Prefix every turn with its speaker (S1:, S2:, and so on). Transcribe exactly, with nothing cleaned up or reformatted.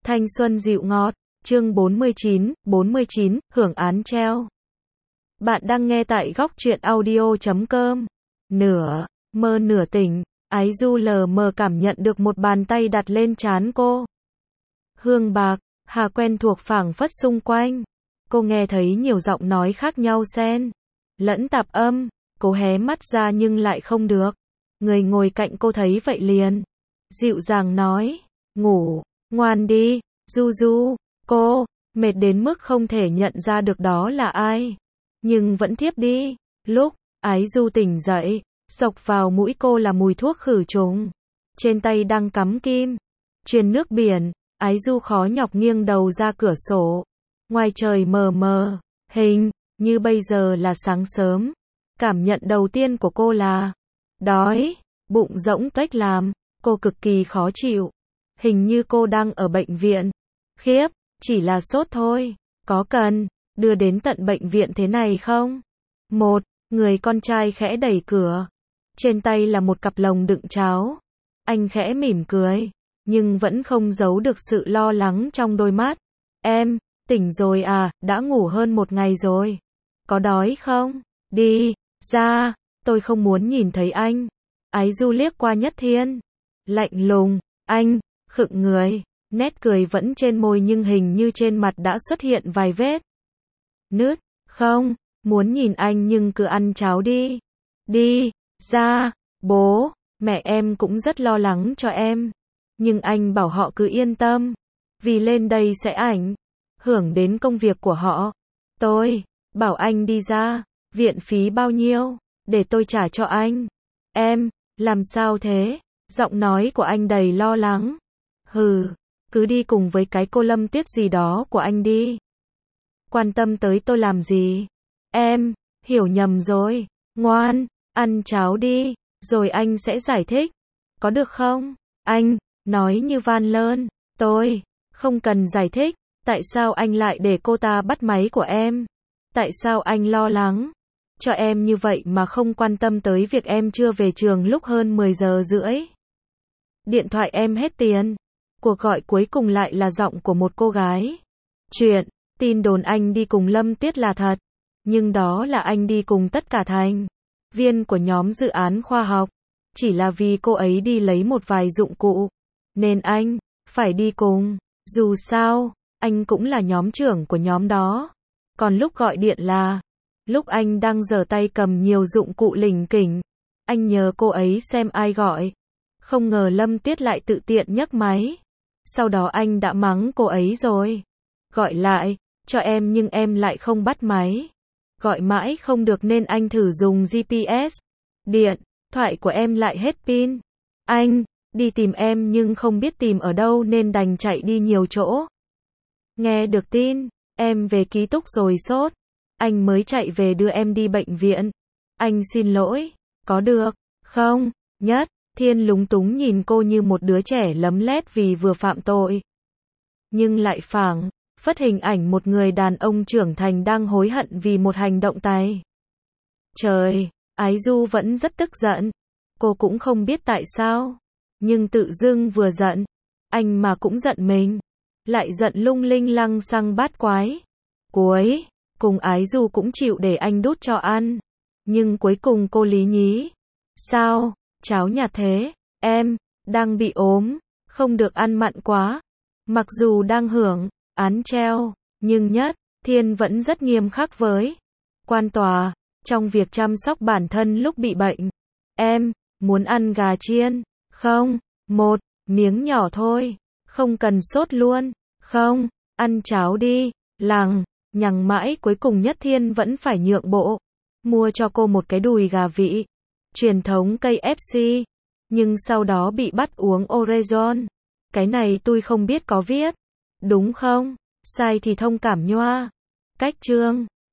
S1: Thanh xuân dịu ngọt, chương bốn mươi chín, bốn mươi chín, hưởng án treo. Bạn đang nghe tại góc truyện audio chấm com. Nửa mơ nửa tỉnh, Ái Du lờ mờ cảm nhận được một bàn tay đặt lên trán cô. Hương bạc, hà quen thuộc phảng phất xung quanh. Cô nghe thấy nhiều giọng nói khác nhau xen lẫn tạp âm, cô hé mắt ra nhưng lại không được. Người ngồi cạnh cô thấy vậy liền dịu dàng nói, ngủ, ngoan đi, Du Du. Cô mệt đến mức không thể nhận ra được đó là ai, nhưng vẫn thiếp đi. Lúc Ái Du tỉnh dậy, xộc vào mũi cô là mùi thuốc khử trùng. Trên tay đang cắm kim truyền nước biển. Ái Du khó nhọc nghiêng đầu ra cửa sổ. Ngoài trời mờ mờ, hình như bây giờ là sáng sớm. Cảm nhận đầu tiên của cô là đói, bụng rỗng tuếch làm cô cực kỳ khó chịu. Hình như cô đang ở bệnh viện. Khiếp, chỉ là sốt thôi, có cần đưa đến tận bệnh viện thế này không? Một người con trai khẽ đẩy cửa. Trên tay là một cặp lồng đựng cháo. Anh khẽ mỉm cười, nhưng vẫn không giấu được sự lo lắng trong đôi mắt. Em, tỉnh rồi à, đã ngủ hơn một ngày rồi. Có đói không? Đi ra, tôi không muốn nhìn thấy anh. Ái Du liếc qua Nhất Thiên. Lạnh lùng, anh khựng người. Nét cười vẫn trên môi nhưng hình như trên mặt đã xuất hiện vài vết nứt. Không, muốn nhìn anh nhưng cứ ăn cháo đi. Đi ra, bố, mẹ em cũng rất lo lắng cho em. Nhưng anh bảo họ cứ yên tâm. Vì lên đây sẽ ảnh hưởng đến công việc của họ. Tôi bảo anh đi ra, viện phí bao nhiêu, để tôi trả cho anh. Em, làm sao thế? Giọng nói của anh đầy lo lắng. Hừ, cứ đi cùng với cái cô Lâm Tuyết gì đó của anh đi. Quan tâm tới tôi làm gì? Em, hiểu nhầm rồi. Ngoan, ăn cháo đi, rồi anh sẽ giải thích. Có được không? Anh nói như van lơn. Tôi không cần giải thích. Tại sao anh lại để cô ta bắt máy của em? Tại sao anh lo lắng cho em như vậy mà không quan tâm tới việc em chưa về trường lúc hơn mười giờ rưỡi? Điện thoại em hết tiền. Cuộc gọi cuối cùng lại là giọng của một cô gái. Chuyện tin đồn anh đi cùng Lâm Tuyết là thật, nhưng đó là anh đi cùng tất cả thành viên của nhóm dự án khoa học. Chỉ là vì cô ấy đi lấy một vài dụng cụ, nên anh phải đi cùng. Dù sao, anh cũng là nhóm trưởng của nhóm đó. Còn lúc gọi điện là lúc anh đang giở tay cầm nhiều dụng cụ lỉnh kỉnh. Anh nhờ cô ấy xem ai gọi. Không ngờ Lâm Tuyết lại tự tiện nhấc máy. Sau đó anh đã mắng cô ấy rồi. Gọi lại cho em nhưng em lại không bắt máy. Gọi mãi không được nên anh thử dùng giê pê ét. Điện thoại của em lại hết pin. Anh đi tìm em nhưng không biết tìm ở đâu nên đành chạy đi nhiều chỗ. Nghe được tin em về ký túc rồi sốt, anh mới chạy về đưa em đi bệnh viện. Anh xin lỗi, có được không? Nhất Thiên lúng túng nhìn cô như một đứa trẻ lấm lét vì vừa phạm tội. Nhưng lại phảng phất hình ảnh một người đàn ông trưởng thành đang hối hận vì một hành động tay trời. Ái Du vẫn rất tức giận. Cô cũng không biết tại sao. Nhưng tự dưng vừa giận, anh mà cũng giận mình. Lại giận lung linh lăng xăng bát quái. Cuối cùng Ái Du cũng chịu để anh đút cho ăn. Nhưng cuối cùng cô lý nhí. Sao? Cháo nhạt thế, em đang bị ốm, không được ăn mặn quá. Mặc dù đang hưởng án treo, nhưng Nhất Thiên vẫn rất nghiêm khắc với quan tòa trong việc chăm sóc bản thân lúc bị bệnh. Em muốn ăn gà chiên không? Một miếng nhỏ thôi, không cần sốt luôn. Không, ăn cháo đi. Lằng nhằng mãi cuối cùng Nhất Thiên vẫn phải nhượng bộ, mua cho cô một cái đùi gà vị truyền thống ca ép xê, nhưng sau đó bị bắt uống Orezon. Cái này tôi không biết có viết đúng không? Sai thì thông cảm nhoa. Cách chương